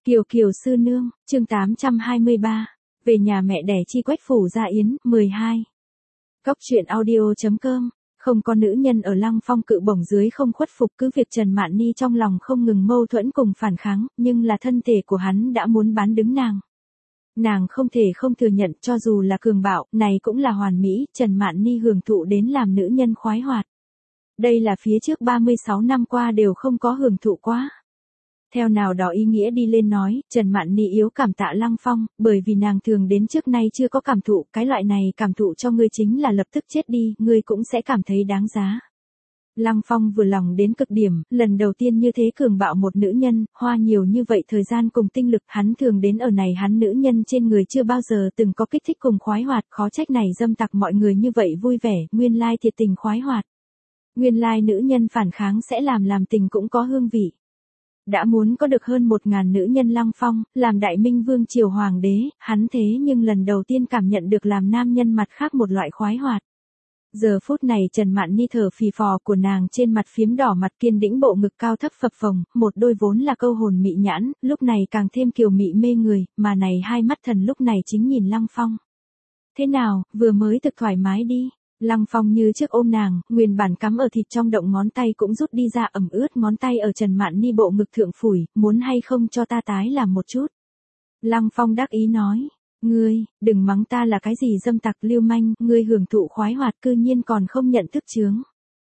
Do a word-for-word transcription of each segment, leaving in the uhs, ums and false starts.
Kiều Kiều sư nương, chương tám trăm hai mươi ba. Về nhà mẹ đẻ chi Quách phủ gia yến, mười hai. Cóc truyện audio chấm com. Không có nữ nhân ở Lăng Phong cự bổng dưới không khuất phục, cứ việc Trần Mạn Ni trong lòng không ngừng mâu thuẫn cùng phản kháng, nhưng là thân thể của hắn đã muốn bán đứng nàng. Nàng không thể không thừa nhận, cho dù là cường bạo, này cũng là hoàn mỹ, Trần Mạn Ni hưởng thụ đến làm nữ nhân khoái hoạt. Đây là phía trước ba mươi sáu năm qua đều không có hưởng thụ quá. Theo nào đó ý nghĩa đi lên nói, Trần Mạn Ni yếu cảm tạ Lăng Phong, bởi vì nàng thường đến trước nay chưa có cảm thụ, cái loại này cảm thụ cho ngươi chính là lập tức chết đi, ngươi cũng sẽ cảm thấy đáng giá. Lăng Phong vừa lòng đến cực điểm, lần đầu tiên như thế cường bạo một nữ nhân, hoa nhiều như vậy thời gian cùng tinh lực, hắn thường đến ở này hắn nữ nhân trên người chưa bao giờ từng có kích thích cùng khoái hoạt, khó trách này dâm tặc mọi người như vậy vui vẻ, nguyên lai thiệt tình khoái hoạt. Nguyên lai nữ nhân phản kháng sẽ làm làm tình cũng có hương vị. Đã muốn có được hơn một ngàn nữ nhân Lăng Phong, làm đại minh vương triều hoàng đế, hắn thế nhưng lần đầu tiên cảm nhận được làm nam nhân mặt khác một loại khoái hoạt. Giờ phút này Trần Mạn Ni thở phì phò của nàng trên mặt phiếm đỏ mặt kiên đĩnh bộ ngực cao thấp phập phồng, một đôi vốn là câu hồn mị nhãn, lúc này càng thêm kiều mị mê người, mà này hai mắt thần lúc này chính nhìn Lăng Phong. Thế nào, vừa mới thực thoải mái đi. Lăng Phong như trước ôm nàng, nguyên bản cắm ở thịt trong động ngón tay cũng rút đi ra ẩm ướt ngón tay ở Trần Mạn Ni bộ ngực thượng phủi, muốn hay không cho ta tái làm một chút. Lăng Phong đắc ý nói, ngươi, đừng mắng ta là cái gì dâm tặc lưu manh, ngươi hưởng thụ khoái hoạt cư nhiên còn không nhận thức chướng.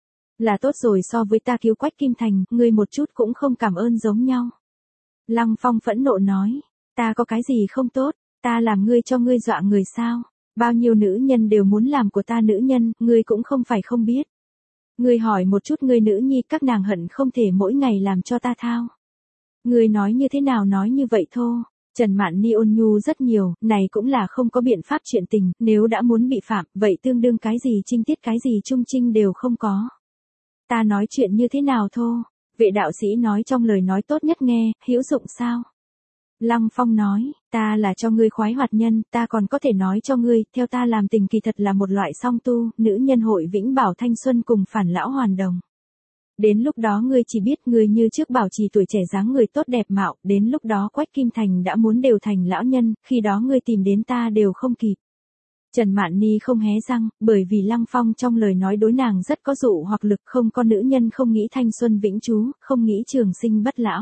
Là tốt rồi so với ta cứu Quách Kim Thành, ngươi một chút cũng không cảm ơn giống nhau. Lăng Phong phẫn nộ nói, ta có cái gì không tốt, ta làm ngươi cho ngươi dọa người sao? Bao nhiêu nữ nhân đều muốn làm của ta nữ nhân, ngươi cũng không phải không biết. Ngươi hỏi một chút ngươi nữ nhi các nàng hận không thể mỗi ngày làm cho ta thao. Ngươi nói như thế nào nói như vậy thô. Trần Mạn Ni ôn nhu rất nhiều, này cũng là không có biện pháp chuyện tình, nếu đã muốn bị phạm, vậy tương đương cái gì trinh tiết cái gì trung trinh đều không có. Ta nói chuyện như thế nào thô, vệ đạo sĩ nói trong lời nói tốt nhất nghe, hữu dụng sao? Lăng Phong nói, ta là cho ngươi khoái hoạt nhân, ta còn có thể nói cho ngươi, theo ta làm tình kỳ thật là một loại song tu, nữ nhân hội vĩnh bảo thanh xuân cùng phản lão hoàn đồng. Đến lúc đó ngươi chỉ biết ngươi như trước bảo trì tuổi trẻ dáng người tốt đẹp mạo, đến lúc đó Quách Kim Thành đã muốn đều thành lão nhân, khi đó ngươi tìm đến ta đều không kịp. Trần Mạn Ni không hé răng, bởi vì Lăng Phong trong lời nói đối nàng rất có dụ hoặc lực, không có nữ nhân không nghĩ thanh xuân vĩnh trú, không nghĩ trường sinh bất lão.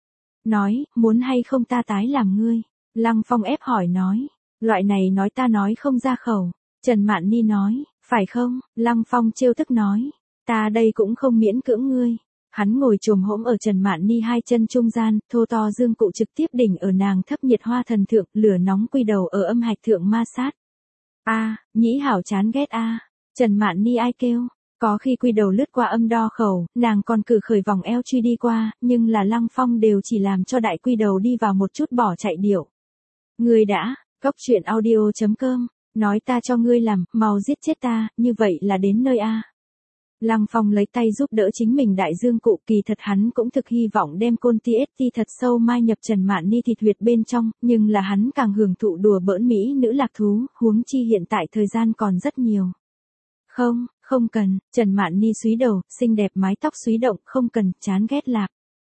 Nói, muốn hay không ta tái làm ngươi? Lăng Phong ép hỏi nói, loại này nói ta nói không ra khẩu. Trần Mạn Ni nói, phải không? Lăng Phong trêu tức nói, ta đây cũng không miễn cưỡng ngươi. Hắn ngồi chồm hổm ở Trần Mạn Ni hai chân trung gian, thô to dương cụ trực tiếp đỉnh ở nàng thấp nhiệt hoa thần thượng, lửa nóng quy đầu ở âm hạch thượng ma sát. A, nhĩ hảo chán ghét a. Trần Mạn Ni ai kêu? Có khi quy đầu lướt qua âm đo khẩu, nàng còn cử khởi vòng eo truy đi qua, nhưng là Lăng Phong đều chỉ làm cho đại quy đầu đi vào một chút bỏ chạy điệu. Ngươi đã, cóc truyện audio chấm com, nói ta cho ngươi làm, mau giết chết ta, như vậy là đến nơi a. Lăng Phong lấy tay giúp đỡ chính mình đại dương cụ, kỳ thật hắn cũng thực hy vọng đem côn tê ét tê thật sâu mai nhập Trần Mạn Ni thịt huyệt bên trong, nhưng là hắn càng hưởng thụ đùa bỡn mỹ nữ lạc thú, huống chi hiện tại thời gian còn rất nhiều. Không, không cần, Trần Mạn Ni xúy đầu, xinh đẹp mái tóc xúy động, không cần, chán ghét lạc.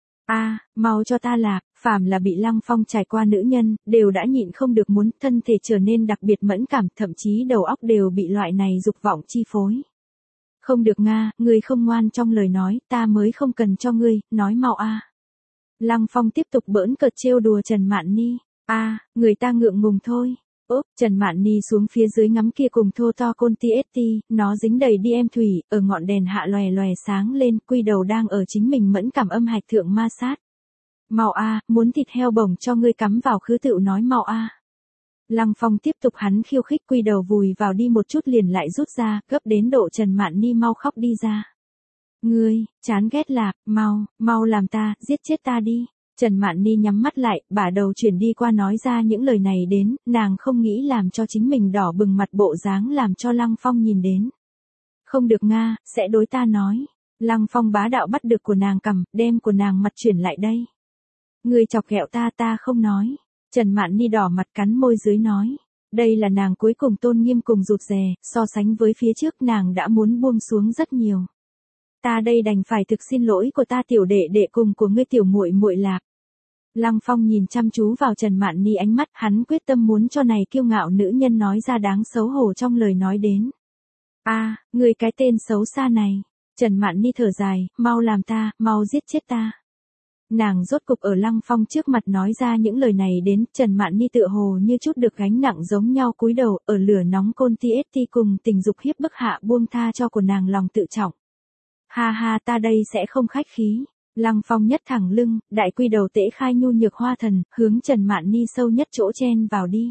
A, mau cho ta lạc, phàm là bị Lăng Phong trải qua nữ nhân, đều đã nhịn không được muốn, thân thể trở nên đặc biệt mẫn cảm, thậm chí đầu óc đều bị loại này dục vọng chi phối. Không được Nga, ngươi không ngoan trong lời nói, ta mới không cần cho ngươi, nói mau a. Lăng Phong tiếp tục bỡn cợt trêu đùa Trần Mạn Ni, a, người ta ngượng ngùng thôi. Úp, Trần Mạn Ni xuống phía dưới ngắm kia cùng thô to côn tê ét tê, nó dính đầy đi em thủy, ở ngọn đèn hạ lòe lòe sáng lên, quy đầu đang ở chính mình mẫn cảm âm hạch thượng ma sát. Mau a, muốn thịt heo bổng cho ngươi cắm vào khứ tựu nói mau a. Lăng Phong tiếp tục hắn khiêu khích quy đầu vùi vào đi một chút liền lại rút ra, gấp đến độ Trần Mạn Ni mau khóc đi ra. Ngươi, chán ghét lạc, mau, mau làm ta, giết chết ta đi. Trần Mạn Ni nhắm mắt lại, bả đầu chuyển đi qua nói ra những lời này đến, nàng không nghĩ làm cho chính mình đỏ bừng mặt bộ dáng làm cho Lăng Phong nhìn đến. Không được Nga, sẽ đối ta nói. Lăng Phong bá đạo bắt được của nàng cầm, đem của nàng mặt chuyển lại đây. Ngươi chọc ghẹo ta ta không nói. Trần Mạn Ni đỏ mặt cắn môi dưới nói. Đây là nàng cuối cùng tôn nghiêm cùng rụt rè, so sánh với phía trước nàng đã muốn buông xuống rất nhiều. Ta đây đành phải thực xin lỗi của ta tiểu đệ đệ cùng của ngươi tiểu muội muội lạc. Lăng Phong nhìn chăm chú vào Trần Mạn Ni, ánh mắt hắn quyết tâm muốn cho này kiêu ngạo nữ nhân nói ra đáng xấu hổ trong lời nói đến. A, à, người cái tên xấu xa này. Trần Mạn Ni thở dài, mau làm ta, mau giết chết ta. Nàng rốt cục ở Lăng Phong trước mặt nói ra những lời này đến, Trần Mạn Ni tựa hồ như chút được gánh nặng giống nhau cúi đầu, ở lửa nóng côn ti ét ti cùng tình dục hiếp bức hạ buông tha cho của nàng lòng tự trọng. Ha ha, ta đây sẽ không khách khí. Lăng Phong nhất thẳng lưng, đại quy đầu tễ khai nhu nhược hoa thần, hướng Trần Mạn Ni sâu nhất chỗ chen vào đi.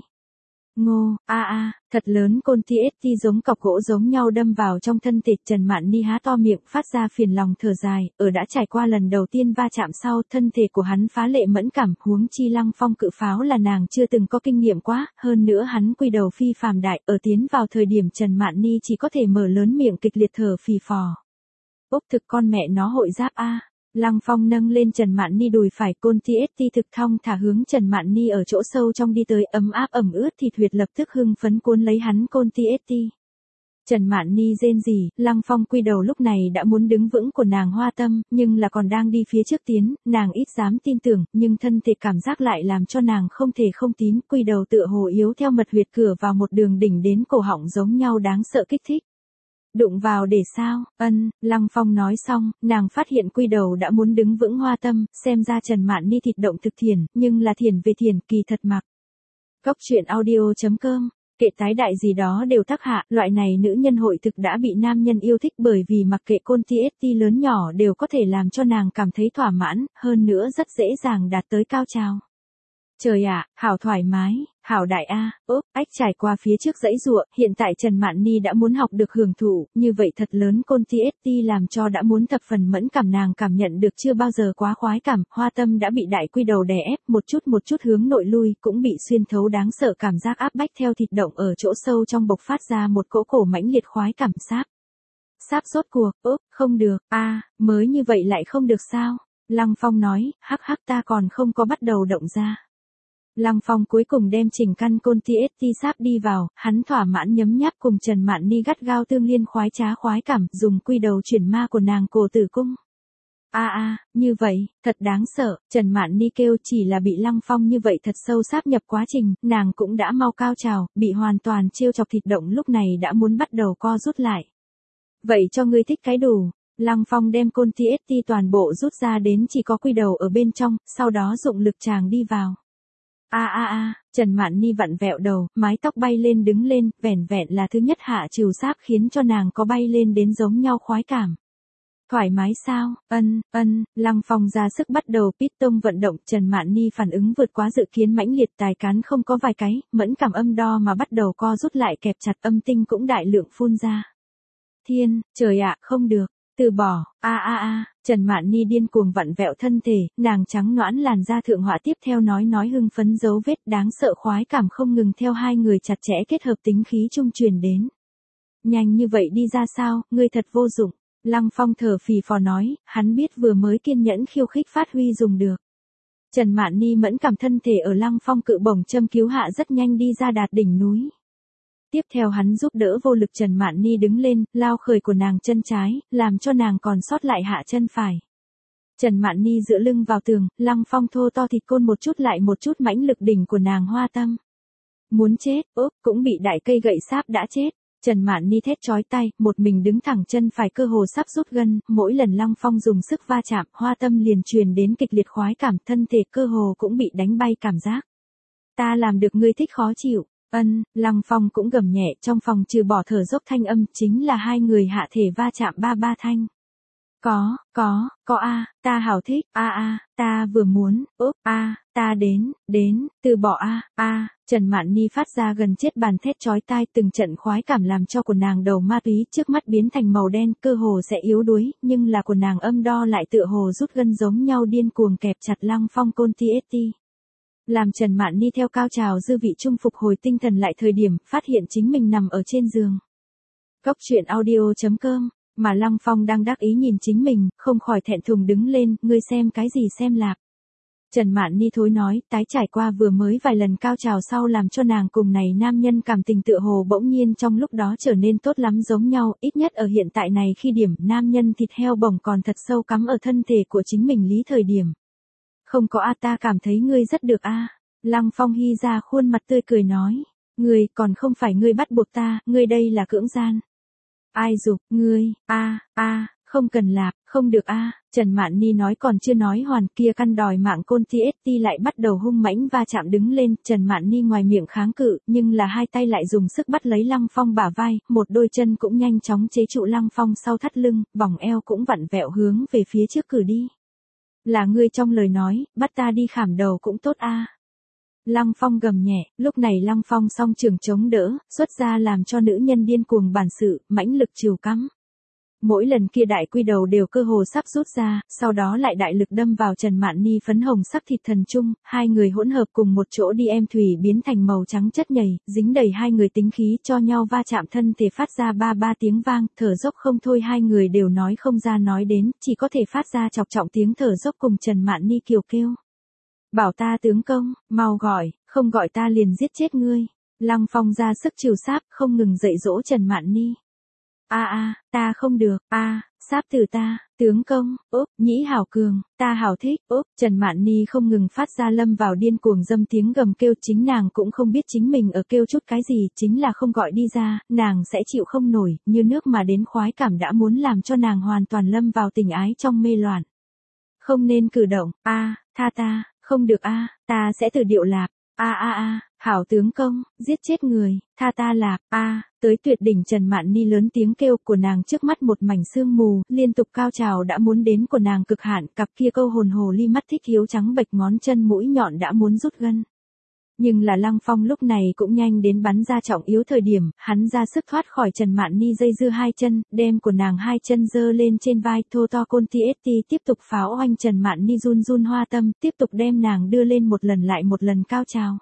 Ngô, a a, thật lớn côn ti ét ti giống cọc gỗ giống nhau đâm vào trong thân thể. Trần Mạn Ni há to miệng phát ra phiền lòng thở dài, ở đã trải qua lần đầu tiên va chạm sau, thân thể của hắn phá lệ mẫn cảm, huống chi Lăng Phong cự pháo là nàng chưa từng có kinh nghiệm quá, hơn nữa hắn quy đầu phi phàm đại, ở tiến vào thời điểm Trần Mạn Ni chỉ có thể mở lớn miệng kịch liệt thở phì phò. Ốc thực con mẹ nó hội giáp a. Lăng Phong nâng lên Trần Mạn Ni đùi phải, côn ti ét ti thực thong thả hướng Trần Mạn Ni ở chỗ sâu trong đi tới, ấm áp ẩm ướt thịt huyệt lập tức hưng phấn cuốn lấy hắn côn ti ét ti. Trần Mạn Ni rên rỉ, Lăng Phong quy đầu lúc này đã muốn đứng vững của nàng hoa tâm, nhưng là còn đang đi phía trước tiến, nàng ít dám tin tưởng, nhưng thân thể cảm giác lại làm cho nàng không thể không tín, quy đầu tựa hồ yếu theo mật huyệt cửa vào một đường đỉnh đến cổ họng giống nhau đáng sợ kích thích. Đụng vào để sao, ân, Lăng Phong nói xong, nàng phát hiện quy đầu đã muốn đứng vững hoa tâm, xem ra Trần Mạn Ni thịt động thực thiền, nhưng là thiền về thiền, kỳ thật mặc. Cóc truyện audio chấm com, kệ tái đại gì đó đều tác hạ, loại này nữ nhân hội thực đã bị nam nhân yêu thích bởi vì mặc kệ côn ti ét ti lớn nhỏ đều có thể làm cho nàng cảm thấy thỏa mãn, hơn nữa rất dễ dàng đạt tới cao trào. Trời ạ, à, hảo thoải mái, hảo đại a, ốp, ách trải qua phía trước dãy dụa, hiện tại Trần Mạn Ni đã muốn học được hưởng thụ, như vậy thật lớn côn ti ét ti làm cho đã muốn thập phần mẫn cảm, nàng cảm nhận được chưa bao giờ quá khoái cảm, hoa tâm đã bị đại quy đầu đè ép, một chút một chút hướng nội lui, cũng bị xuyên thấu đáng sợ cảm giác áp bách theo thịt động ở chỗ sâu trong bộc phát ra một cỗ cổ mãnh liệt khoái cảm sáp. Sáp rốt cuộc, ốp, không được, a, à, mới như vậy lại không được sao? Lăng Phong nói, hắc hắc ta còn không có bắt đầu động ra. Lăng Phong cuối cùng đem chỉnh căn côn ti ét ti sáp đi vào, hắn thỏa mãn nhấm nháp cùng Trần Mạn Ni gắt gao tương liên khoái trá khoái cảm, dùng quy đầu chuyển ma của nàng cổ tử cung. A à, a, à, như vậy, thật đáng sợ, Trần Mạn Ni kêu, chỉ là bị Lăng Phong như vậy thật sâu sáp nhập quá trình, nàng cũng đã mau cao trào, bị hoàn toàn trêu chọc thịt động lúc này đã muốn bắt đầu co rút lại. Vậy cho ngươi thích cái đủ. Lăng Phong đem côn ti ét ti toàn bộ rút ra đến chỉ có quy đầu ở bên trong, sau đó dụng lực tràng đi vào. A a a, Trần Mạn Ni vặn vẹo đầu, mái tóc bay lên đứng lên, vẻn vẹn là thứ nhất hạ trừ sáp khiến cho nàng có bay lên đến giống nhau khoái cảm. Thoải mái sao, ân, ân, Lăng Phong ra sức bắt đầu piston vận động, Trần Mạn Ni phản ứng vượt quá dự kiến mãnh liệt, tài cán không có vài cái, mẫn cảm âm đo mà bắt đầu co rút lại kẹp chặt, âm tinh cũng đại lượng phun ra. Thiên, trời ạ, không được. Từ bỏ, a a a, Trần Mạn Ni điên cuồng vặn vẹo thân thể, nàng trắng nõn làn da thượng họa tiếp theo nói nói hưng phấn dấu vết đáng sợ khoái cảm không ngừng theo hai người chặt chẽ kết hợp tính khí trung truyền đến. Nhanh như vậy đi ra sao, ngươi thật vô dụng. Lăng Phong thở phì phò nói, hắn biết vừa mới kiên nhẫn khiêu khích phát huy dùng được. Trần Mạn Ni mẫn cảm thân thể ở Lăng Phong cự bổng châm cứu hạ rất nhanh đi ra đạt đỉnh núi. Tiếp theo hắn giúp đỡ vô lực Trần Mạn Ni đứng lên, lao khởi của nàng chân trái, làm cho nàng còn sót lại hạ chân phải. Trần Mạn Ni dựa lưng vào tường, Lăng Phong thô to thịt côn một chút lại một chút mãnh lực đỉnh của nàng hoa tâm. Muốn chết, ốp, cũng bị đại cây gậy sáp đã chết. Trần Mạn Ni thét chói tai, một mình đứng thẳng chân phải cơ hồ sắp rút gân, mỗi lần Lăng Phong dùng sức va chạm, hoa tâm liền truyền đến kịch liệt khoái cảm, thân thể cơ hồ cũng bị đánh bay cảm giác. Ta làm được ngươi thích khó chịu. Ân, Lăng Phong cũng gầm nhẹ, trong phòng trừ bỏ thở dốc thanh âm chính là hai người hạ thể va chạm ba ba thanh. Có, có, có a, ta hảo thích, a a, ta vừa muốn, úp, a, ta đến, đến, từ bỏ a, a, Trần Mạn Ni phát ra gần chết bàn thét chói tai, từng trận khoái cảm làm cho của nàng đầu ma túy trước mắt biến thành màu đen, cơ hồ sẽ yếu đuối, nhưng là của nàng âm đo lại tựa hồ rút gân giống nhau điên cuồng kẹp chặt Lăng Phong côn ti ét ti. Làm Trần Mạn Ni theo cao trào dư vị trung phục hồi tinh thần lại thời điểm, phát hiện chính mình nằm ở trên giường. Cóc truyện audio chấm com, mà Lăng Phong đang đắc ý nhìn chính mình, không khỏi thẹn thùng đứng lên, ngươi xem cái gì xem lạp. Trần Mạn Ni thối nói, tái trải qua vừa mới vài lần cao trào sau làm cho nàng cùng này nam nhân cảm tình tựa hồ bỗng nhiên trong lúc đó trở nên tốt lắm giống nhau, ít nhất ở hiện tại này khi điểm nam nhân thịt heo bổng còn thật sâu cắm ở thân thể của chính mình lý thời điểm. Không có a ta cảm thấy ngươi rất được a. Lăng Phong hy ra khuôn mặt tươi cười nói. Ngươi còn không phải ngươi bắt buộc ta, ngươi đây là cưỡng gian. Ai giục, ngươi, a a không cần lạp, không được a. Trần Mạn Ni nói còn chưa nói hoàn kia căn đòi mạng côn tê ét tê lại bắt đầu hung mãnh va chạm đứng lên. Trần Mạn Ni ngoài miệng kháng cự, nhưng là hai tay lại dùng sức bắt lấy Lăng Phong bả vai, một đôi chân cũng nhanh chóng chế trụ Lăng Phong sau thắt lưng, vòng eo cũng vặn vẹo hướng về phía trước cử đi. Là ngươi trong lời nói, bắt ta đi khảm đầu cũng tốt a. Lăng Phong gầm nhẹ, lúc này Lăng Phong song trường chống đỡ, xuất ra làm cho nữ nhân điên cuồng bản sự, mãnh lực chiều cắm. Mỗi lần kia đại quy đầu đều cơ hồ sắp rút ra, sau đó lại đại lực đâm vào Trần Mạn Ni phấn hồng sắc thịt thần trung, hai người hỗn hợp cùng một chỗ đi em thủy biến thành màu trắng chất nhầy, dính đầy hai người tính khí cho nhau va chạm thân thể phát ra ba ba tiếng vang, thở dốc không thôi hai người đều nói không ra nói đến, chỉ có thể phát ra chọc trọng tiếng thở dốc cùng Trần Mạn Ni kiều kêu. Bảo ta tướng công, mau gọi, không gọi ta liền giết chết ngươi. Lăng Phong ra sức chiều sáp, không ngừng dạy dỗ Trần Mạn Ni. A a, ta không được, a, à, sáp từ ta, tướng công, úp, nhĩ hảo cường, ta hảo thích, úp, Trần Mạn Ni không ngừng phát ra lâm vào điên cuồng dâm tiếng gầm kêu, chính nàng cũng không biết chính mình ở kêu chút cái gì, chính là không gọi đi ra, nàng sẽ chịu không nổi, như nước mà đến khoái cảm đã muốn làm cho nàng hoàn toàn lâm vào tình ái trong mê loạn. Không nên cử động, a, à, tha ta, không được a, à, ta sẽ từ điệu lạp, a a a, hảo tướng công, giết chết người, tha ta lạp, a, à, tới tuyệt đỉnh Trần Mạn Ni lớn tiếng kêu của nàng trước mắt một mảnh sương mù, liên tục cao trào đã muốn đến của nàng cực hạn, cặp kia câu hồn hồ ly mắt thích hiếu trắng bệch ngón chân mũi nhọn đã muốn rút gân. Nhưng là Lăng Phong lúc này cũng nhanh đến bắn ra trọng yếu thời điểm, hắn ra sức thoát khỏi Trần Mạn Ni dây dưa hai chân, đem của nàng hai chân giơ lên trên vai, thô to côn tê ét tê tiếp tục pháo oanh Trần Mạn Ni run run hoa tâm, tiếp tục đem nàng đưa lên một lần lại một lần cao trào.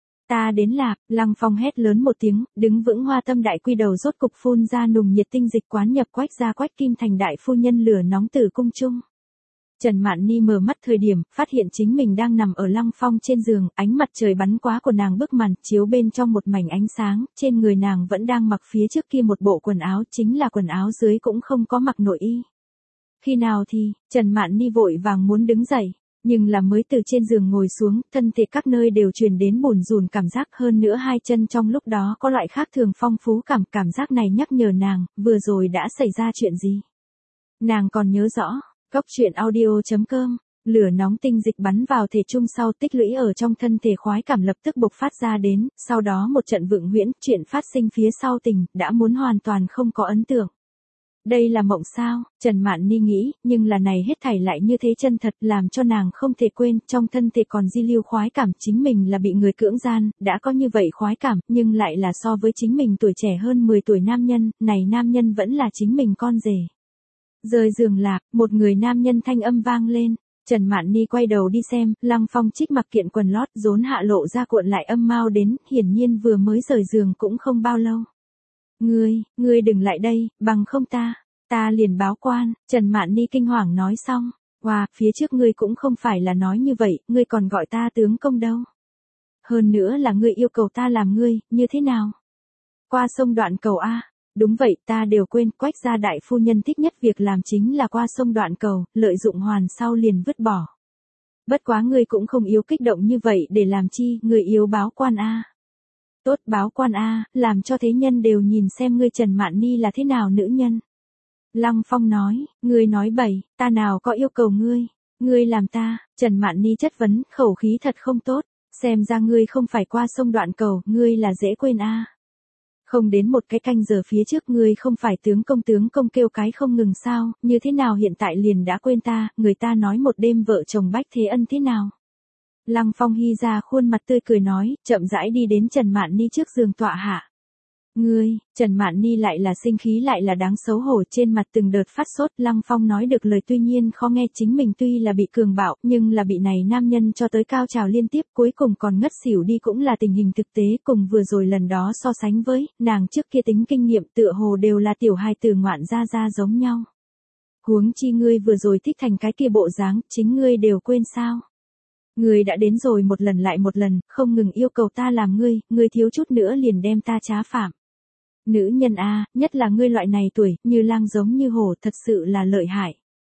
Ta đến lạp, Lăng Phong hét lớn một tiếng, đứng vững hoa tâm đại quy đầu rốt cục phun ra nùng nhiệt tinh dịch quán nhập quách ra quách kim thành đại phu nhân lửa nóng tử cung chung. Trần Mạn Ni mở mắt thời điểm, phát hiện chính mình đang nằm ở Lăng Phong trên giường, ánh mặt trời bắn quá của nàng bức màn, chiếu bên trong một mảnh ánh sáng, trên người nàng vẫn đang mặc phía trước kia một bộ quần áo, chính là quần áo dưới cũng không có mặc nội y. Khi nào thì, Trần Mạn Ni vội vàng muốn đứng dậy, nhưng là mới từ trên giường ngồi xuống, thân thể các nơi đều truyền đến bùn rùn cảm giác, hơn nữa hai chân trong lúc đó có loại khác thường phong phú cảm, cảm giác này nhắc nhở nàng, vừa rồi đã xảy ra chuyện gì. Nàng còn nhớ rõ. Góc truyện audio chấm com, lửa nóng tinh dịch bắn vào thể trung sau tích lũy ở trong thân thể khoái cảm lập tức bộc phát ra đến, sau đó một trận vượng huyễn, chuyện phát sinh phía sau tình, đã muốn hoàn toàn không có ấn tượng. Đây là mộng sao, Trần Mạn Ni nghĩ, nhưng là này hết thảy lại như thế chân thật, làm cho nàng không thể quên, trong thân thể còn di lưu khoái cảm, chính mình là bị người cưỡng gian, đã có như vậy khoái cảm, nhưng lại là so với chính mình tuổi trẻ hơn mười tuổi nam nhân, này nam nhân vẫn là chính mình con rể. Rời giường lạp, một người nam nhân thanh âm vang lên, Trần Mạn Ni quay đầu đi xem, Lăng Phong trích mặc kiện quần lót rốn hạ lộ ra cuộn lại âm mao đến, hiển nhiên vừa mới rời giường cũng không bao lâu. Ngươi, ngươi đừng lại đây, bằng không ta, ta liền báo quan, Trần Mạn Ni kinh hoàng nói xong, wow, phía trước ngươi cũng không phải là nói như vậy, ngươi còn gọi ta tướng công đâu. Hơn nữa là ngươi yêu cầu ta làm ngươi, như thế nào? Qua sông Đoạn Cầu a. Đúng vậy, ta đều quên, quách gia đại phu nhân thích nhất việc làm chính là qua sông Đoạn Cầu, lợi dụng hoàn sau liền vứt bỏ. Bất quá ngươi cũng không yếu kích động như vậy để làm chi, ngươi yếu báo quan a. Tốt báo quan a, làm cho thế nhân đều nhìn xem ngươi Trần Mạn Ni là thế nào nữ nhân. Lăng Phong nói, ngươi nói bậy, ta nào có yêu cầu ngươi, ngươi làm ta, Trần Mạn Ni chất vấn, khẩu khí thật không tốt, xem ra ngươi không phải qua sông Đoạn Cầu, ngươi là dễ quên a. Không đến một cái canh giờ phía trước ngươi không phải tướng công tướng công kêu cái không ngừng sao, như thế nào hiện tại liền đã quên ta, người ta nói một đêm vợ chồng bách thế ân thế nào. Lăng Phong hy ra khuôn mặt tươi cười nói, chậm rãi đi đến Trần Mạn Ni trước giường tọa hạ. Ngươi, Trần Mạn Ni lại là sinh khí lại là đáng xấu hổ, trên mặt từng đợt phát sốt, Lăng Phong nói được lời tuy nhiên khó nghe, chính mình tuy là bị cường bạo, nhưng là bị này nam nhân cho tới cao trào liên tiếp, cuối cùng còn ngất xỉu đi cũng là tình hình thực tế, cùng vừa rồi lần đó so sánh với, nàng trước kia tính kinh nghiệm tựa hồ đều là tiểu hài tử ngoạn ra ra giống nhau. Huống chi ngươi vừa rồi thích thành cái kia bộ dáng, chính ngươi đều quên sao? Ngươi đã đến rồi một lần lại một lần, không ngừng yêu cầu ta làm ngươi, ngươi thiếu chút nữa liền đem ta trá phạm. Nữ nhân a, nhất là ngươi loại này tuổi, như lang giống như hổ, thật sự là lợi hại.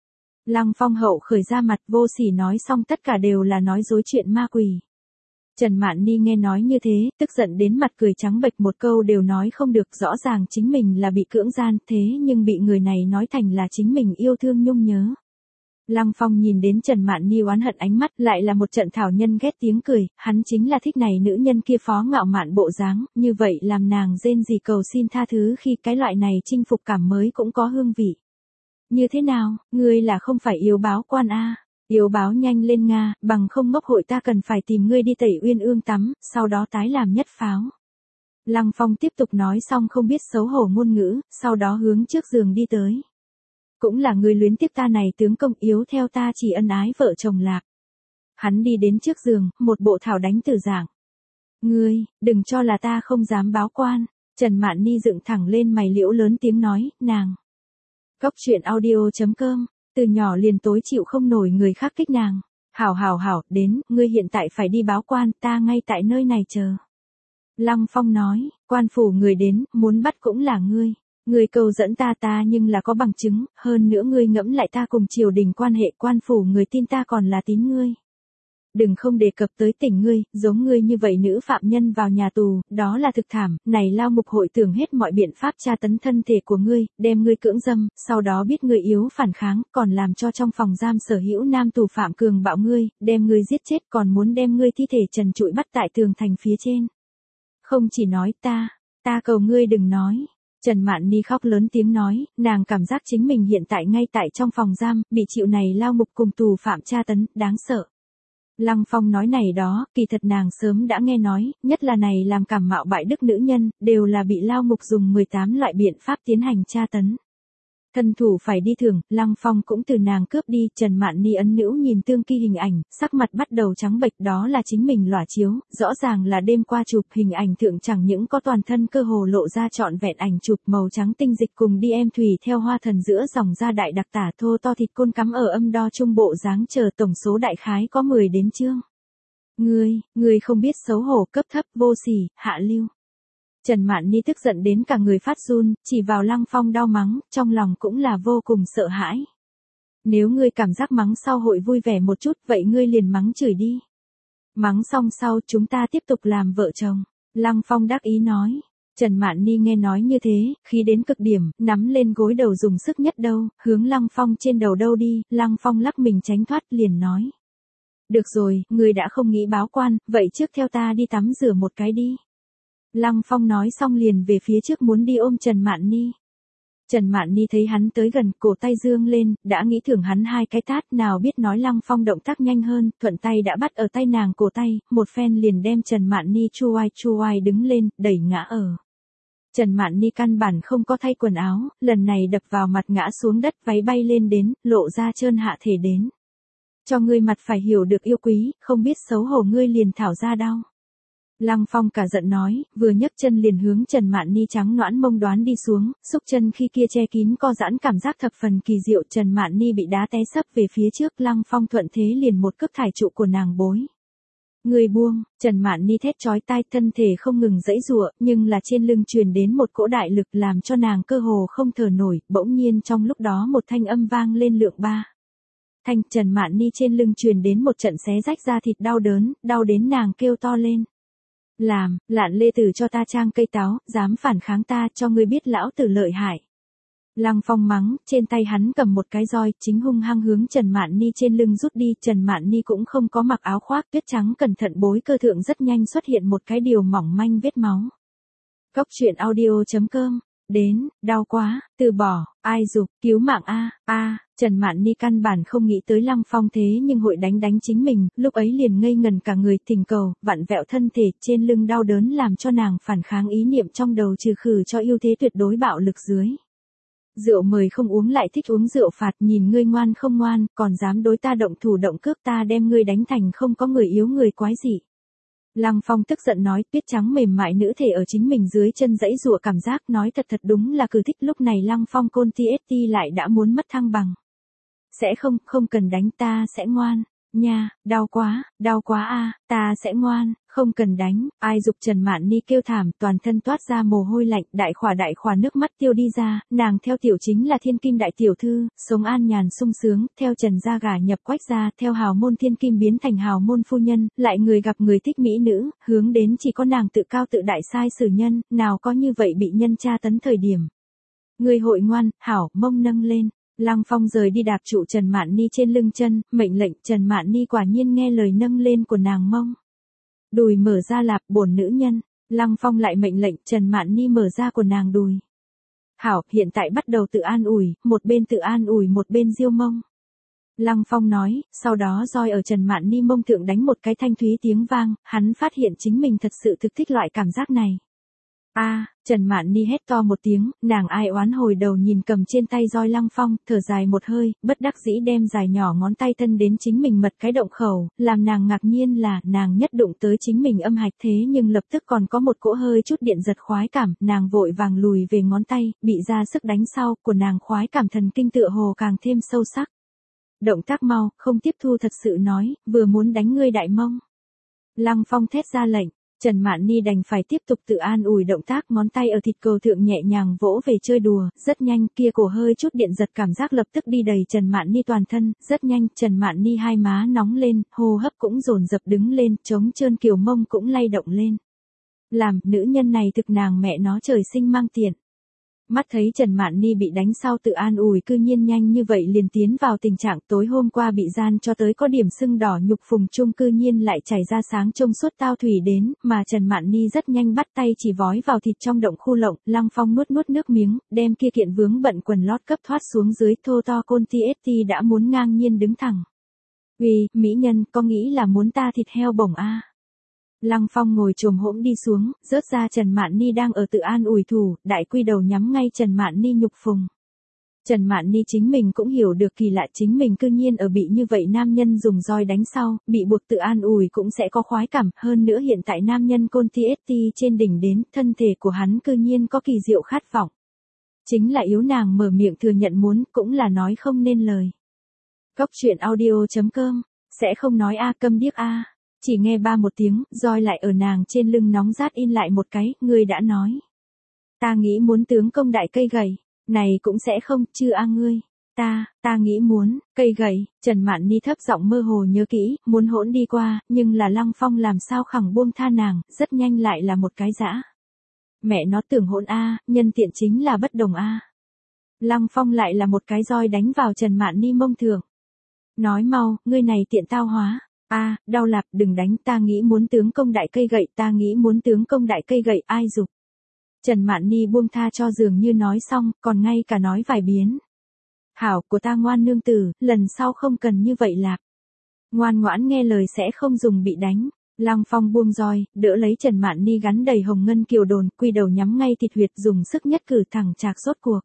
Lăng Phong hậu khởi ra mặt vô sỉ nói xong tất cả đều là nói dối chuyện ma quỷ. Trần Mạn Ni nghe nói như thế, tức giận đến mặt cười trắng bệch một câu đều nói không được, rõ ràng chính mình là bị cưỡng gian thế nhưng bị người này nói thành là chính mình yêu thương nhung nhớ. Lăng Phong nhìn đến Trần Mạn Ni oán hận ánh mắt lại là một trận thảo nhân ghét tiếng cười, hắn chính là thích này nữ nhân kia phó ngạo mạn bộ dáng, như vậy làm nàng rên gì cầu xin tha thứ khi cái loại này chinh phục cảm mới cũng có hương vị. Như thế nào, ngươi là không phải yêu báo quan a? Yêu báo nhanh lên Nga, bằng không ngốc hội ta cần phải tìm ngươi đi tẩy uyên ương tắm, sau đó tái làm nhất pháo. Lăng Phong tiếp tục nói xong không biết xấu hổ ngôn ngữ, sau đó hướng trước giường đi tới. Cũng là người luyến tiếc ta này tướng công yếu theo ta chỉ ân ái vợ chồng lạc. Hắn đi đến trước giường, một bộ thảo đánh tử dạng. Ngươi, đừng cho là ta không dám báo quan. Trần Mạn Ni dựng thẳng lên mày liễu lớn tiếng nói, nàng. Cóc truyện audio chấm com, từ nhỏ liền tối chịu không nổi người khác kích nàng. Hảo hảo hảo, đến, ngươi hiện tại phải đi báo quan, ta ngay tại nơi này chờ. Lăng Phong nói, quan phủ người đến, muốn bắt cũng là ngươi. Ngươi cầu dẫn ta ta nhưng là có bằng chứng, hơn nữa ngươi ngẫm lại ta cùng triều đình quan hệ, quan phủ người tin ta còn là tín ngươi. Đừng không đề cập tới tình ngươi, giống ngươi như vậy nữ phạm nhân vào nhà tù, đó là thực thảm, này lao mục hội tưởng hết mọi biện pháp tra tấn thân thể của ngươi, đem ngươi cưỡng dâm, sau đó biết ngươi yếu phản kháng, còn làm cho trong phòng giam sở hữu nam tù phạm cường bạo ngươi, đem ngươi giết chết còn muốn đem ngươi thi thể trần trụi bắt tại tường thành phía trên. Không chỉ nói ta, ta cầu ngươi đừng nói. Trần Mạn Ni khóc lớn tiếng nói, nàng cảm giác chính mình hiện tại ngay tại trong phòng giam, bị chịu này lao mục cùng tù phạm tra tấn, đáng sợ. Lăng Phong nói này đó, kỳ thật nàng sớm đã nghe nói, nhất là này làm cảm mạo bại đức nữ nhân, đều là bị lao mục dùng mười tám loại biện pháp tiến hành tra tấn. Thân thủ phải đi thưởng, Lăng Phong cũng từ nàng cướp đi, Trần Mạn Ni ấn nữ nhìn tương kỳ hình ảnh, sắc mặt bắt đầu trắng bệch, đó là chính mình lỏa chiếu, rõ ràng là đêm qua chụp hình ảnh thượng chẳng những có toàn thân cơ hồ lộ ra trọn vẹn ảnh chụp màu trắng tinh dịch cùng đi em thủy theo hoa thần giữa dòng da đại đặc tả thô to thịt côn cắm ở âm đo trung bộ dáng chờ tổng số đại khái có mười đến chương. Ngươi, ngươi không biết xấu hổ cấp thấp vô sỉ, hạ lưu. Trần Mạn Ni tức giận đến cả người phát run, chỉ vào Lăng Phong đau mắng, trong lòng cũng là vô cùng sợ hãi. Nếu ngươi cảm giác mắng sau hội vui vẻ một chút, vậy ngươi liền mắng chửi đi. Mắng xong sau chúng ta tiếp tục làm vợ chồng. Lăng Phong đắc ý nói. Trần Mạn Ni nghe nói như thế, khí đến cực điểm, nắm lên gối đầu dùng sức nhất đâu, hướng Lăng Phong trên đầu đâu đi, Lăng Phong lắc mình tránh thoát liền nói. Được rồi, ngươi đã không nghĩ báo quan, vậy trước theo ta đi tắm rửa một cái đi. Lăng Phong nói xong liền về phía trước muốn đi ôm Trần Mạn Ni. Trần Mạn Ni thấy hắn tới gần, cổ tay dương lên, đã nghĩ thưởng hắn hai cái tát, nào biết nói Lăng Phong động tác nhanh hơn, thuận tay đã bắt ở tay nàng cổ tay, một phen liền đem Trần Mạn Ni chu oai chu oai đứng lên, đẩy ngã ở. Trần Mạn Ni căn bản không có thay quần áo, lần này đập vào mặt ngã xuống đất, váy bay lên đến, lộ ra trơn hạ thể đến. Cho ngươi mặt phải hiểu được yêu quý, không biết xấu hổ ngươi liền thảo ra đau. Lăng Phong cả giận nói, vừa nhấc chân liền hướng Trần Mạn Ni trắng noãn mông đoán đi xuống, xúc chân khi kia che kín co giãn cảm giác thập phần kỳ diệu, Trần Mạn Ni bị đá té sấp về phía trước, Lăng Phong thuận thế liền một cước thải trụ của nàng bối. Người buông, Trần Mạn Ni thét chói tai, thân thể không ngừng giãy giụa, nhưng là trên lưng truyền đến một cỗ đại lực làm cho nàng cơ hồ không thở nổi, bỗng nhiên trong lúc đó một thanh âm vang lên lượng ba. Thanh, Trần Mạn Ni trên lưng truyền đến một trận xé rách da thịt đau đớn, đau đến nàng kêu to lên. Làm, Lạn Lê Tử cho ta trang cây táo, dám phản kháng ta, cho ngươi biết lão tử lợi hại. Lăng Phong mắng, trên tay hắn cầm một cái roi, chính hung hăng hướng Trần Mạn Ni trên lưng rút đi, Trần Mạn Ni cũng không có mặc áo khoác, tuyết trắng cẩn thận bối cơ thượng rất nhanh xuất hiện một cái điều mỏng manh vết máu. Cóc truyện audio chấm com, đến, đau quá, từ bỏ, ai dục, cứu mạng a, a, Trần Mạn Ni căn bản không nghĩ tới Lăng Phong thế nhưng hội đánh đánh chính mình, lúc ấy liền ngây ngần cả người, thỉnh cầu, vặn vẹo thân thể, trên lưng đau đớn làm cho nàng phản kháng ý niệm trong đầu trừ khử cho ưu thế tuyệt đối bạo lực dưới. Rượu mời không uống lại thích uống rượu phạt, nhìn ngươi ngoan không ngoan, còn dám đối ta động thủ động cước, ta đem ngươi đánh thành không có người yếu người quái gì. Lăng Phong tức giận nói, tuyết trắng mềm mại nữ thể ở chính mình dưới chân dãy giụa cảm giác, nói thật thật đúng là cứ thích, lúc này Lăng Phong côn ti ét ti lại đã muốn mất thăng bằng. Sẽ không, không cần đánh, ta sẽ ngoan. Nha, đau quá, đau quá a, ta sẽ ngoan, không cần đánh, ai dục Trần Mạn Ni kêu thảm, toàn thân toát ra mồ hôi lạnh, đại khỏa đại khỏa nước mắt tiêu đi ra, nàng theo tiểu chính là thiên kim đại tiểu thư, sống an nhàn sung sướng, theo Trần gia gả nhập Quách gia, theo hào môn thiên kim biến thành hào môn phu nhân, lại người gặp người thích mỹ nữ, hướng đến chỉ có nàng tự cao tự đại sai xử nhân, nào có như vậy bị nhân tra tấn thời điểm. Người hội ngoan, hảo, mông nâng lên. Lăng Phong rời đi đạp trụ Trần Mạn Ni trên lưng chân, mệnh lệnh Trần Mạn Ni quả nhiên nghe lời nâng lên của nàng mông. Đùi mở ra lạp bổn nữ nhân, Lăng Phong lại mệnh lệnh Trần Mạn Ni mở ra của nàng đùi. Hảo, hiện tại bắt đầu tự an ủi, một bên tự an ủi một bên diêu mông. Lăng Phong nói, sau đó roi ở Trần Mạn Ni mông thượng đánh một cái thanh thúy tiếng vang, hắn phát hiện chính mình thật sự thực thích loại cảm giác này. A, à, Trần Mạn Ni hét to một tiếng, nàng ai oán hồi đầu nhìn cầm trên tay roi Lăng Phong, thở dài một hơi, bất đắc dĩ đem dài nhỏ ngón tay thân đến chính mình mật cái động khẩu, làm nàng ngạc nhiên là, nàng nhất đụng tới chính mình âm hạch thế nhưng lập tức còn có một cỗ hơi chút điện giật khoái cảm, nàng vội vàng lùi về ngón tay, bị ra sức đánh sau, của nàng khoái cảm thần kinh tựa hồ càng thêm sâu sắc. Động tác mau, không tiếp thu thật sự nói, vừa muốn đánh ngươi đại mông. Lăng Phong thét ra lệnh. Trần Mạn Ni đành phải tiếp tục tự an ủi động tác, ngón tay ở thịt cầu thượng nhẹ nhàng vỗ về chơi đùa, rất nhanh, kia cổ hơi chút điện giật cảm giác lập tức đi đầy Trần Mạn Ni toàn thân, rất nhanh, Trần Mạn Ni hai má nóng lên, hô hấp cũng dồn dập đứng lên, trống trơn kiều mông cũng lay động lên. Làm, nữ nhân này thực nàng mẹ nó trời sinh mang tiện. Mắt thấy Trần Mạn Ni bị đánh sau tự an ủi cư nhiên nhanh như vậy liền tiến vào tình trạng tối hôm qua bị gian cho tới có điểm sưng đỏ nhục phùng trung cư nhiên lại chảy ra sáng trông suốt tao thủy đến, mà Trần Mạn Ni rất nhanh bắt tay chỉ vói vào thịt trong động khu lộng, Lăng Phong nuốt nuốt nước miếng, đem kia kiện vướng bận quần lót cấp thoát xuống dưới, thô to côn ti ết ti đã muốn ngang nhiên đứng thẳng. Uy, mỹ nhân, có nghĩ là muốn ta thịt heo bổng a? Lăng Phong ngồi chồm hỗn đi xuống, rớt ra Trần Mạn Ni đang ở tự an ủi thủ, đại quy đầu nhắm ngay Trần Mạn Ni nhục phùng. Trần Mạn Ni chính mình cũng hiểu được kỳ lạ chính mình cư nhiên ở bị như vậy nam nhân dùng roi đánh sau, bị buộc tự an ủi cũng sẽ có khoái cảm, hơn nữa hiện tại nam nhân côn ti ết ti trên đỉnh đến, thân thể của hắn cư nhiên có kỳ diệu khát vọng. Chính là yếu nàng mở miệng thừa nhận muốn, cũng là nói không nên lời. Cốc truyện audio chấm com, sẽ không nói a câm điếc a. Chỉ nghe ba một tiếng, roi lại ở nàng trên lưng nóng rát in lại một cái, ngươi đã nói. Ta nghĩ muốn tướng công đại cây gậy, này cũng sẽ không, chứ a ngươi. Ta, ta nghĩ muốn, cây gậy, Trần Mạn Ni thấp giọng mơ hồ nhớ kỹ, muốn hỗn đi qua, nhưng là Lăng Phong làm sao khẳng buông tha nàng, rất nhanh lại là một cái dã. Mẹ nó tưởng hỗn a, nhân tiện chính là bất đồng a. Lăng Phong lại là một cái roi đánh vào Trần Mạn Ni mông thượng. Nói mau, ngươi này tiện tao hóa. A, à, đau lạp, đừng đánh, ta nghĩ muốn tướng công đại cây gậy, ta nghĩ muốn tướng công đại cây gậy, ai dục. Trần Mạn Ni buông tha cho dường như nói xong, còn ngay cả nói vài biến. Hảo, của ta ngoan nương tử, lần sau không cần như vậy lạp. Ngoan ngoãn nghe lời sẽ không dùng bị đánh. Lăng Phong buông roi, đỡ lấy Trần Mạn Ni gắn đầy hồng ngân kiều đồn, quy đầu nhắm ngay thịt huyệt dùng sức nhất cử thẳng chạc rốt cuộc.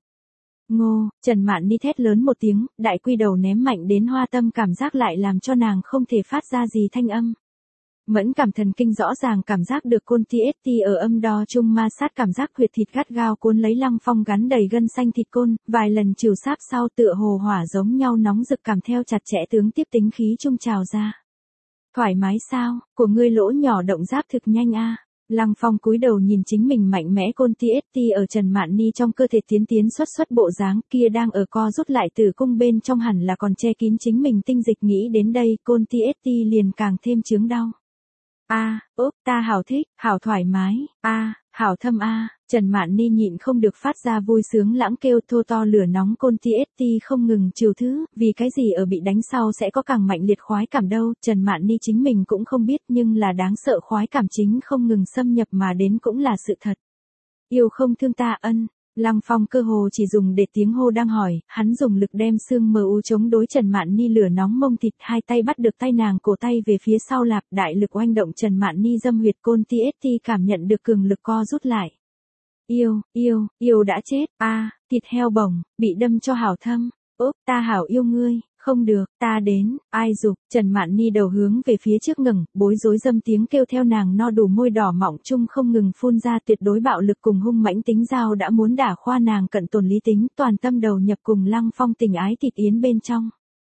Ngô, Trần Mạn Ni thét lớn một tiếng, đại quy đầu ném mạnh đến hoa tâm cảm giác lại làm cho nàng không thể phát ra gì thanh âm. Mẫn cảm thần kinh rõ ràng cảm giác được côn ti ết ti ở âm đo chung ma sát cảm giác huyệt thịt gắt gao cuốn lấy Lăng Phong gắn đầy gân xanh thịt côn, vài lần trừ sáp sau tựa hồ hỏa giống nhau nóng rực cảm theo chặt chẽ tướng tiếp tính khí trung trào ra. Thoải mái sao, của ngươi lỗ nhỏ động giáp thực nhanh a. Lăng Phong cúi đầu nhìn chính mình mạnh mẽ côn ti ết ti ở Trần Mạn Ni trong cơ thể tiến tiến xuất xuất bộ dáng kia đang ở co rút lại tử cung bên trong hẳn là còn che kín chính mình tinh dịch nghĩ đến đây côn ti ết ti liền càng thêm chướng đau. A, à, ốp, ta hảo thích, hảo thoải mái, a, à, hảo thâm a. À. Trần Mạn Ni nhịn không được phát ra vui sướng lãng kêu thô to lửa nóng côn ti ết ti không ngừng trừ thứ, vì cái gì ở bị đánh sau sẽ có càng mạnh liệt khoái cảm đâu, Trần Mạn Ni chính mình cũng không biết nhưng là đáng sợ khoái cảm chính không ngừng xâm nhập mà đến cũng là sự thật. Yêu không thương ta ân. Lăng Phong cơ hồ chỉ dùng để tiếng hô đang hỏi, hắn dùng lực đem xương mờ u chống đối Trần Mạn Ni lửa nóng mông thịt, hai tay bắt được tay nàng cổ tay về phía sau lạp, đại lực oanh động Trần Mạn Ni dâm huyệt côn ti ết ti cảm nhận được cường lực co rút lại. Yêu, yêu, yêu đã chết, a, à, thịt heo bổng, bị đâm cho hảo thâm, ốp, ta hảo yêu ngươi, không được, ta đến, ai dục, Trần Mạn Ni đầu hướng về phía trước ngẩng, bối rối dâm tiếng kêu theo nàng no đủ môi đỏ mọng chung không ngừng phun ra tuyệt đối bạo lực cùng hung mãnh tính dao đã muốn đả khoa nàng cận tồn lý tính, toàn tâm đầu nhập cùng Lăng Phong tình ái thịt yến bên trong.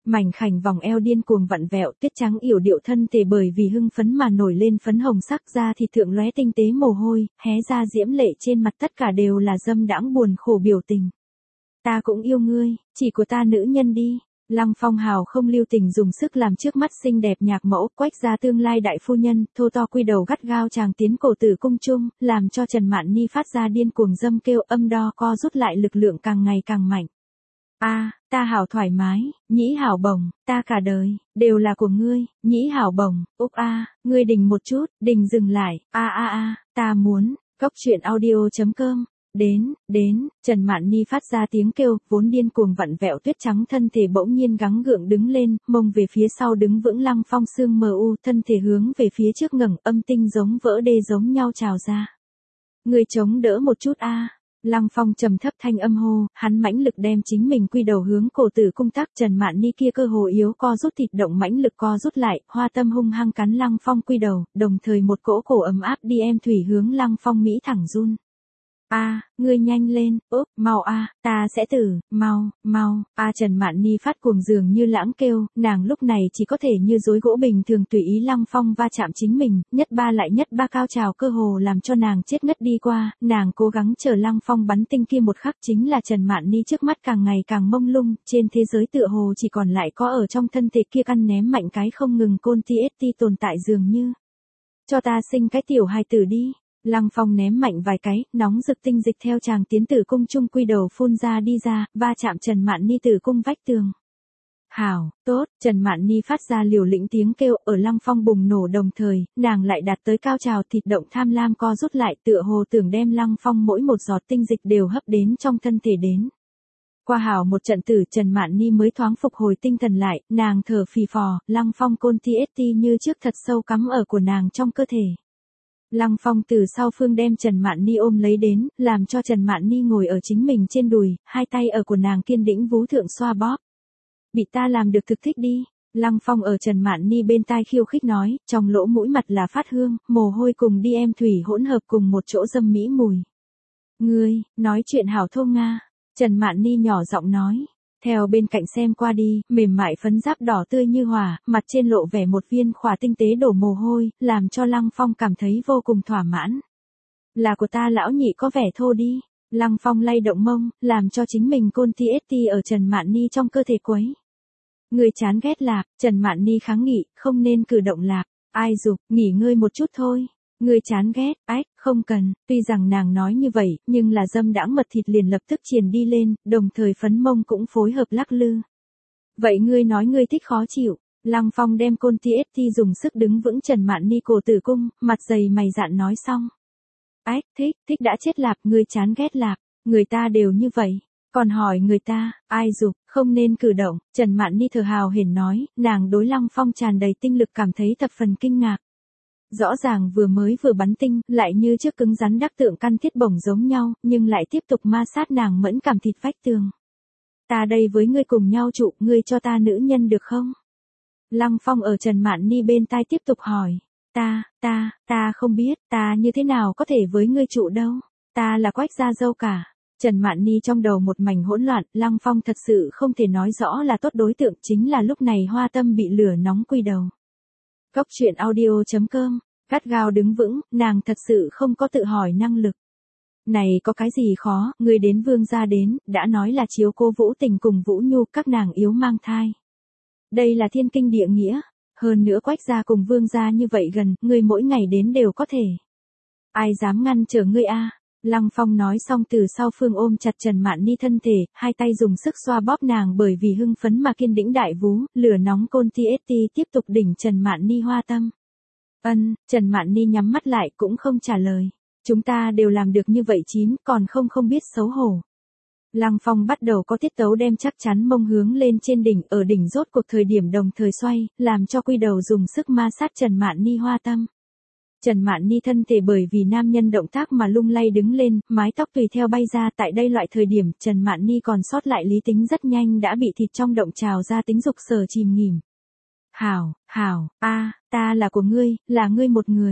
Mảnh khảnh vòng eo điên cuồng vặn vẹo, tuyết trắng yểu điệu thân thể bởi vì hưng phấn mà nổi lên phấn hồng sắc, da thịt thượng lóe tinh tế mồ hôi, hé ra diễm lệ, trên mặt tất cả đều là dâm đãng buồn khổ biểu tình. Ta cũng yêu ngươi, chỉ của ta nữ nhân đi. Lăng Phong hào không lưu tình dùng sức làm trước mắt xinh đẹp nhạc mẫu, quách ra tương lai đại phu nhân, thô to quy đầu gắt gao chàng tiến cổ tử cung chung, làm cho Trần Mạn Ni phát ra điên cuồng dâm kêu, âm đo co rút lại, lực lượng càng ngày càng mạnh. A, ta hảo thoải mái, nhĩ hảo bổng, ta cả đời đều là của ngươi, nhĩ hảo bổng, úc a, ngươi đình một chút, đình dừng lại, a a a, ta muốn. Cốc truyện audio chấm com. Đến, đến, Trần Mạn Ni phát ra tiếng kêu, vốn điên cuồng vặn vẹo tuyết trắng thân thể bỗng nhiên gắng gượng đứng lên, mông về phía sau đứng vững, Lăng Phong xương mờ u, thân thể hướng về phía trước ngẩng, âm tinh giống vỡ đê giống nhau trào ra. Người chống đỡ một chút a. Lăng Phong trầm thấp thanh âm hô, hắn mãnh lực đem chính mình quy đầu hướng cổ tử cung tác, Trần Mạn Ni kia cơ hồ yếu co rút thịt động mãnh lực co rút lại, hoa tâm hung hăng cắn Lăng Phong quy đầu, đồng thời một cỗ cổ ấm áp đi em thủy hướng Lăng Phong mỹ thẳng run. A, à, ngươi nhanh lên, úp, mau a, à, ta sẽ tử, mau, mau, a à, Trần Mạn Ni phát cuồng dường như lãng kêu, nàng lúc này chỉ có thể như rối gỗ bình thường tùy ý Lăng Phong va chạm chính mình, nhất ba lại nhất ba cao trào cơ hồ làm cho nàng chết ngất đi qua, nàng cố gắng chờ Lăng Phong bắn tinh kia một khắc, chính là Trần Mạn Ni trước mắt càng ngày càng mông lung, trên thế giới tựa hồ chỉ còn lại có ở trong thân thể kia căn ném mạnh cái không ngừng côn ti ét ti tồn tại dường như. Cho ta sinh cái tiểu hài tử đi. Lăng Phong ném mạnh vài cái, nóng rực tinh dịch theo chàng tiến tử cung chung quy đầu phun ra đi ra, va chạm Trần Mạn Ni tử cung vách tường. Hảo, tốt, Trần Mạn Ni phát ra liều lĩnh tiếng kêu, ở Lăng Phong bùng nổ đồng thời, nàng lại đạt tới cao trào, thịt động tham lam co rút lại, tựa hồ tưởng đem Lăng Phong mỗi một giọt tinh dịch đều hấp đến trong thân thể đến. Qua hảo một trận tử, Trần Mạn Ni mới thoáng phục hồi tinh thần lại, nàng thở phì phò, Lăng Phong côn ti ét ti như trước thật sâu cắm ở của nàng trong cơ thể. Lăng Phong từ sau phương đem Trần Mạn Ni ôm lấy đến, làm cho Trần Mạn Ni ngồi ở chính mình trên đùi, hai tay ở của nàng kiên đĩnh vú thượng xoa bóp. Bị ta làm được thực thích đi. Lăng Phong ở Trần Mạn Ni bên tai khiêu khích nói, trong lỗ mũi mặt là phát hương, mồ hôi cùng đi em thủy hỗn hợp cùng một chỗ dâm mỹ mùi. Ngươi, nói chuyện hảo thô Nga. Trần Mạn Ni nhỏ giọng nói. Theo bên cạnh xem qua đi, mềm mại phấn giáp đỏ tươi như hỏa, mặt trên lộ vẻ một viên khỏa tinh tế đổ mồ hôi, làm cho Lăng Phong cảm thấy vô cùng thỏa mãn. Là của ta lão nhị có vẻ thô đi. Lăng Phong lay động mông, làm cho chính mình côn ti ét ti ở Trần Mạn Ni trong cơ thể quấy. Người chán ghét lạc, Trần Mạn Ni kháng nghị, không nên cử động lạc. Ai dục, nghỉ ngơi một chút thôi. Người chán ghét, ách, không cần, tuy rằng nàng nói như vậy, nhưng là dâm đãng mật thịt liền lập tức triền đi lên, đồng thời phấn mông cũng phối hợp lắc lư. Vậy ngươi nói ngươi thích khó chịu, Lăng Phong đem côn ti ét ti dùng sức đứng vững Trần Mạn Ni cổ tử cung, mặt dày mày dạn nói xong. Ách, thích, thích đã chết lạp, ngươi chán ghét lạp, người ta đều như vậy. Còn hỏi người ta, ai dục, không nên cử động, Trần Mạn Ni thở hào hển nói, nàng đối Lăng Phong tràn đầy tinh lực cảm thấy thập phần kinh ngạc. Rõ ràng vừa mới vừa bắn tinh, lại như trước cứng rắn đắc tượng căn thiết bổng giống nhau, nhưng lại tiếp tục ma sát nàng mẫn cảm thịt vách tường. Ta đây với ngươi cùng nhau trụ, ngươi cho ta nữ nhân được không? Lăng Phong ở Trần Mạn Ni bên tai tiếp tục hỏi. Ta, ta, ta không biết, ta như thế nào có thể với ngươi trụ đâu? Ta là quách gia dâu cả. Trần Mạn Ni trong đầu một mảnh hỗn loạn, Lăng Phong thật sự không thể nói rõ là tốt đối tượng, chính là lúc này hoa tâm bị lửa nóng quy đầu. Cốc truyện audio chấm com, gắt gao đứng vững, nàng thật sự không có tự hỏi năng lực. Này có cái gì khó, người đến Vương gia đến, đã nói là chiếu cô Vũ Tình cùng Vũ Nhu, các nàng yếu mang thai. Đây là thiên kinh địa nghĩa, hơn nữa quách gia cùng Vương gia như vậy gần, người mỗi ngày đến đều có thể. Ai dám ngăn trở ngươi a? Lăng Phong nói xong từ sau phương ôm chặt Trần Mạn Ni thân thể, hai tay dùng sức xoa bóp nàng bởi vì hưng phấn mà kiên đĩnh đại vú, lửa nóng côn ti ét ti tiếp tục đỉnh Trần Mạn Ni hoa tâm. Ân, Trần Mạn Ni nhắm mắt lại cũng không trả lời. Chúng ta đều làm được như vậy chín, còn không không biết xấu hổ. Lăng Phong bắt đầu có tiết tấu đem chắc chắn mông hướng lên trên đỉnh, ở đỉnh rốt cuộc thời điểm đồng thời xoay, làm cho quy đầu dùng sức ma sát Trần Mạn Ni hoa tâm. Trần Mạn Ni thân thể bởi vì nam nhân động tác mà lung lay đứng lên, mái tóc tùy theo bay ra, tại đây loại thời điểm, Trần Mạn Ni còn sót lại lý tính rất nhanh đã bị thịt trong động trào ra tính dục sở chìm nghỉm. Hảo, hảo, a, ta là của ngươi, là ngươi một người.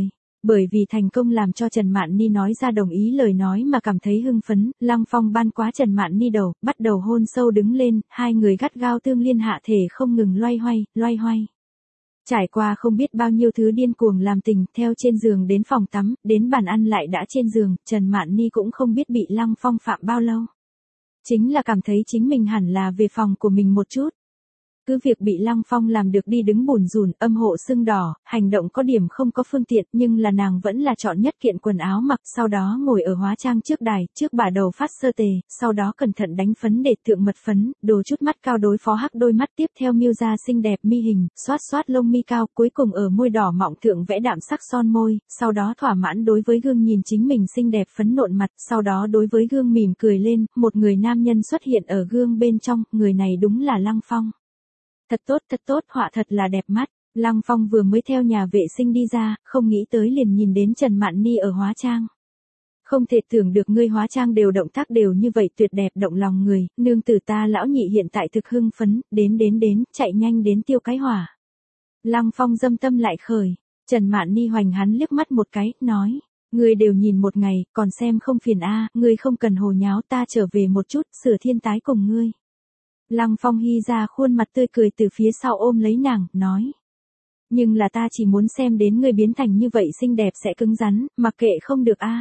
Bởi vì thành công làm cho Trần Mạn Ni nói ra đồng ý lời nói mà cảm thấy hưng phấn, Lăng Phong ban quá Trần Mạn Ni đầu, bắt đầu hôn sâu đứng lên, hai người gắt gao tương liên hạ thể không ngừng loay hoay, loay hoay. Trải qua không biết bao nhiêu thứ điên cuồng làm tình, theo trên giường đến phòng tắm, đến bàn ăn lại đã trên giường, Trần Mạn Ni cũng không biết bị Lăng Phong phạm bao lâu. Chính là cảm thấy chính mình hẳn là về phòng của mình một chút. Cứ việc bị Lăng Phong làm được đi đứng bùn rùn, âm hộ sưng đỏ, hành động có điểm không có phương tiện, nhưng là nàng vẫn là chọn nhất kiện quần áo mặc, sau đó ngồi ở hóa trang trước đài, trước bà đầu phát sơ tề, sau đó cẩn thận đánh phấn để thượng mật phấn, đồ chút mắt cao đối phó hắc đôi mắt, tiếp theo miêu ra xinh đẹp mi hình, xoát xoát lông mi cao, cuối cùng ở môi đỏ mọng thượng vẽ đạm sắc son môi, sau đó thỏa mãn đối với gương nhìn chính mình xinh đẹp phấn nộn mặt, sau đó đối với gương mỉm cười lên, một người nam nhân xuất hiện ở gương bên trong, người này đúng là Lăng Phong. Thật tốt, thật tốt, họa thật là đẹp mắt. Lăng Phong vừa mới theo nhà vệ sinh đi ra, không nghĩ tới liền nhìn đến Trần Mạn Ni ở hóa trang. Không thể tưởng được ngươi hóa trang đều động tác đều như vậy tuyệt đẹp động lòng người, nương tử ta lão nhị hiện tại thực hưng phấn, đến đến đến, chạy nhanh đến tiêu cái hỏa. Lăng Phong dâm tâm lại khởi, Trần Mạn Ni hoành hắn liếc mắt một cái, nói, ngươi đều nhìn một ngày, còn xem không phiền a, à, ngươi không cần hồ nháo, ta trở về một chút, sửa thiên tái cùng ngươi. Lăng Phong hy ra khuôn mặt tươi cười từ phía sau ôm lấy nàng, nói. Nhưng là ta chỉ muốn xem đến ngươi biến thành như vậy xinh đẹp sẽ cứng rắn, mặc kệ không được a. À.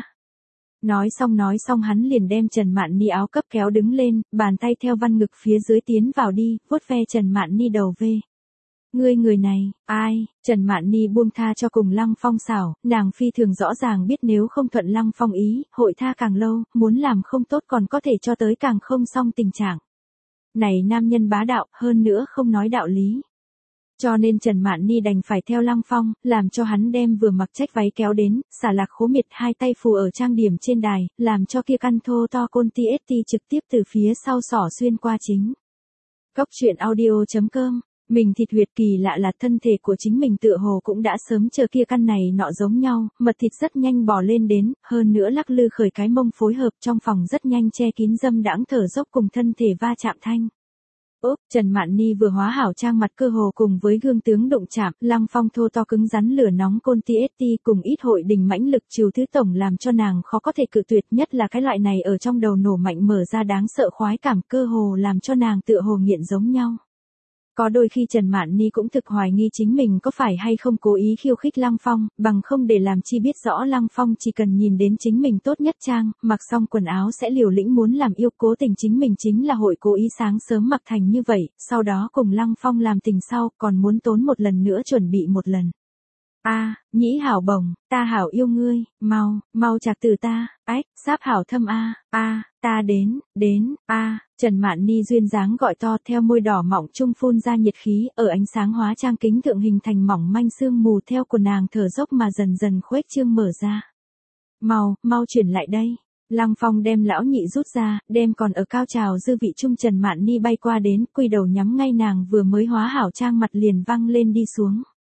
Nói xong nói xong hắn liền đem Trần Mạn Ni áo cấp kéo đứng lên, bàn tay theo văn ngực phía dưới tiến vào đi, vuốt ve Trần Mạn Ni đầu về. Ngươi người này, ai, Trần Mạn Ni buông tha cho cùng Lăng Phong xảo, nàng phi thường rõ ràng biết nếu không thuận Lăng Phong ý, hội tha càng lâu, muốn làm không tốt còn có thể cho tới càng không xong tình trạng. Này nam nhân bá đạo, hơn nữa không nói đạo lý. Cho nên Trần Mạn Ni đành phải theo Lăng Phong, làm cho hắn đem vừa mặc trách váy kéo đến, xả lạc khố miệt hai tay phù ở trang điểm trên đài, làm cho kia căn thô to côn ti ét ti trực tiếp từ phía sau xỏ xuyên qua chính. Cốc truyện audio chấm com, mình thịt huyệt kỳ lạ là thân thể của chính mình tựa hồ cũng đã sớm chờ kia căn này nọ giống nhau, mật thịt rất nhanh bò lên đến, hơn nữa lắc lư khởi cái mông phối hợp trong phòng rất nhanh che kín dâm đãng thở dốc cùng thân thể va chạm thanh. Ốp, Trần Mạn Ni vừa hóa hảo trang mặt cơ hồ cùng với gương tướng đụng chạm, Lăng Phong thô to cứng rắn lửa nóng côn ti ét ti cùng ít hội đình mãnh lực chiều thứ tổng làm cho nàng khó có thể cự tuyệt, nhất là cái loại này ở trong đầu nổ mạnh mở ra đáng sợ khoái cảm cơ hồ làm cho nàng tựa hồ nghiện giống nhau. Có đôi khi Trần Mạn Ni cũng thực hoài nghi chính mình có phải hay không cố ý khiêu khích Lăng Phong, bằng không để làm chi biết rõ Lăng Phong chỉ cần nhìn đến chính mình tốt nhất trang, mặc xong quần áo sẽ liều lĩnh muốn làm yêu, cố tình chính mình chính là hội cố ý sáng sớm mặc thành như vậy, sau đó cùng Lăng Phong làm tình sau, còn muốn tốn một lần nữa chuẩn bị một lần. A, à, nhĩ hảo bổng, ta hảo yêu ngươi, mau, mau chạc từ ta, ách, sáp hảo thâm a, a, à, ta đến, đến, a, à. Trần Mạn Ni duyên dáng gọi to theo môi đỏ mỏng trung phun ra nhiệt khí, ở ánh sáng hóa trang kính thượng hình thành mỏng manh sương mù theo của nàng thở dốc mà dần dần khuếch trương mở ra. Mau, mau chuyển lại đây. Lăng Phong đem lão nhị rút ra, đem còn ở cao trào dư vị trung Trần Mạn Ni bay qua đến, quy đầu nhắm ngay nàng vừa mới hóa hảo trang mặt liền văng lên đi xuống.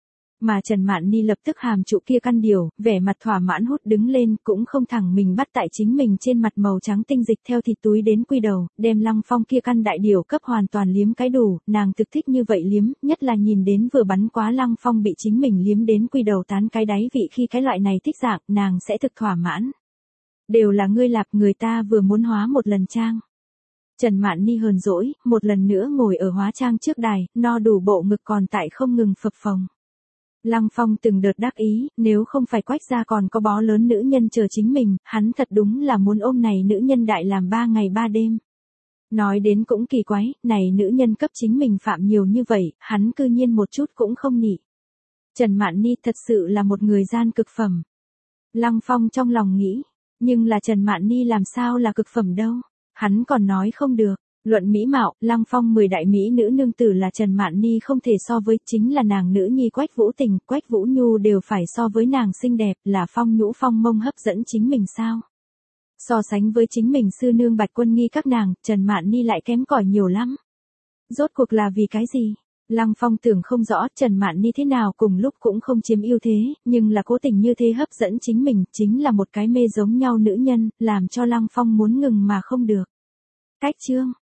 Mà Trần Mạn Ni lập tức hàm trụ kia căn điều, vẻ mặt thỏa mãn hút đứng lên, cũng không thẳng mình bắt tại chính mình trên mặt màu trắng tinh dịch theo thịt túi đến quy đầu, đem Lăng Phong kia căn đại điều cấp hoàn toàn liếm cái đủ, nàng thực thích như vậy liếm, nhất là nhìn đến vừa bắn quá Lăng Phong bị chính mình liếm đến quy đầu tán cái đáy vị khi cái loại này thích dạng, nàng sẽ thực thỏa mãn. Đều là ngươi lạp, người ta vừa muốn hóa một lần trang. Trần Mạn Ni hờn dỗi, một lần nữa ngồi ở hóa trang trước đài, no đủ bộ ngực còn tại không ngừng phập phồng. Lăng Phong từng đợt đắc ý, nếu không phải Quách gia còn có bó lớn nữ nhân chờ chính mình, hắn thật đúng là muốn ôm này nữ nhân đại làm ba ngày ba đêm. Nói đến cũng kỳ quái, này nữ nhân cấp chính mình phạm nhiều như vậy, hắn cư nhiên một chút cũng không nỉ. Trần Mạn Ni thật sự là một người gian cực phẩm. Lăng Phong trong lòng nghĩ, nhưng là Trần Mạn Ni làm sao là cực phẩm đâu, hắn còn nói không được. Luận mỹ mạo, Lăng Phong mười đại mỹ nữ nương tử là Trần Mạn Ni không thể so với, chính là nàng nữ nhi Quách Vũ Tình, Quách Vũ Nhu đều phải so với nàng xinh đẹp, là Phong Nhũ Phong Mông hấp dẫn chính mình sao. So sánh với chính mình sư nương Bạch Quân Nghi các nàng, Trần Mạn Ni lại kém cỏi nhiều lắm. Rốt cuộc là vì cái gì? Lăng Phong tưởng không rõ Trần Mạn Ni thế nào cùng lúc cũng không chiếm ưu thế, nhưng là cố tình như thế hấp dẫn chính mình, chính là một cái mê giống nhau nữ nhân, làm cho Lăng Phong muốn ngừng mà không được. Cách chương